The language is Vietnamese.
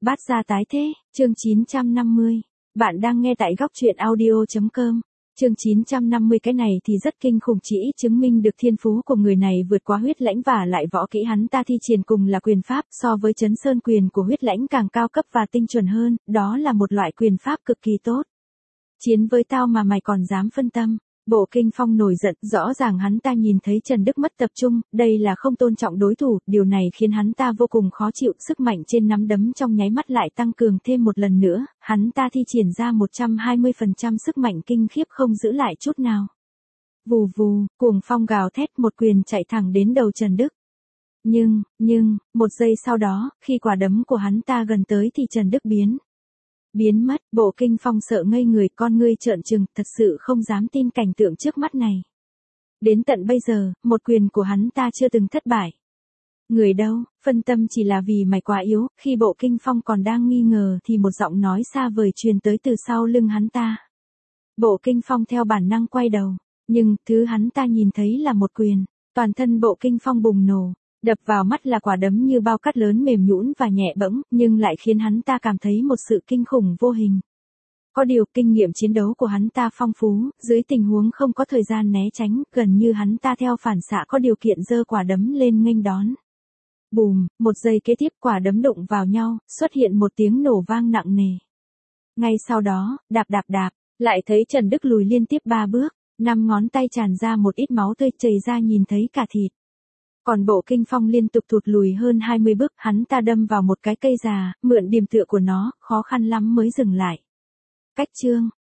Bát gia tái thế, chương 950. Bạn đang nghe tại góc truyện audio.com. Chương 950 cái này thì rất kinh khủng, chỉ chứng minh được thiên phú của người này vượt quá huyết lãnh và lại võ kỹ hắn ta thi triển cùng là quyền pháp so với chấn sơn quyền của huyết lãnh càng cao cấp và tinh chuẩn hơn, đó là một loại quyền pháp cực kỳ tốt. Chiến với tao mà mày còn dám phân tâm. Bộ Kinh Phong nổi giận, rõ ràng hắn ta nhìn thấy Trần Đức mất tập trung, đây là không tôn trọng đối thủ, điều này khiến hắn ta vô cùng khó chịu, sức mạnh trên nắm đấm trong nháy mắt lại tăng cường thêm một lần nữa, hắn ta thi triển ra 120% sức mạnh kinh khiếp không giữ lại chút nào. Vù vù, cuồng phong gào thét, một quyền chạy thẳng đến đầu Trần Đức. Nhưng, một giây sau đó, khi quả đấm của hắn ta gần tới thì Trần Đức biến mất. Bộ Kinh Phong sợ ngây người, con ngươi trợn trừng, thật sự không dám tin cảnh tượng trước mắt này. Đến tận bây giờ, một quyền của hắn ta chưa từng thất bại. Người đâu, phân tâm chỉ là vì mày quá yếu. Khi Bộ Kinh Phong còn đang nghi ngờ thì một giọng nói xa vời truyền tới từ sau lưng hắn ta. Bộ Kinh Phong theo bản năng quay đầu, nhưng thứ hắn ta nhìn thấy là một quyền. Toàn thân Bộ Kinh Phong bùng nổ. Đập vào mắt là quả đấm như bao cát lớn mềm nhũn và nhẹ bẫng, nhưng lại khiến hắn ta cảm thấy một sự kinh khủng vô hình. Có điều, kinh nghiệm chiến đấu của hắn ta phong phú, dưới tình huống không có thời gian né tránh, gần như hắn ta theo phản xạ có điều kiện giơ quả đấm lên nghênh đón. Bùm, một giây kế tiếp quả đấm đụng vào nhau, xuất hiện một tiếng nổ vang nặng nề. Ngay sau đó, đạp, lại thấy Trần Đức lùi liên tiếp 3 bước, 5 ngón tay tràn ra một ít máu tươi chảy ra nhìn thấy cả thịt. Còn Bộ Kinh Phong liên tục thụt lùi hơn 20 bước, hắn ta đâm vào một cái cây già, mượn điểm tựa của nó, khó khăn lắm mới dừng lại. Cách chương,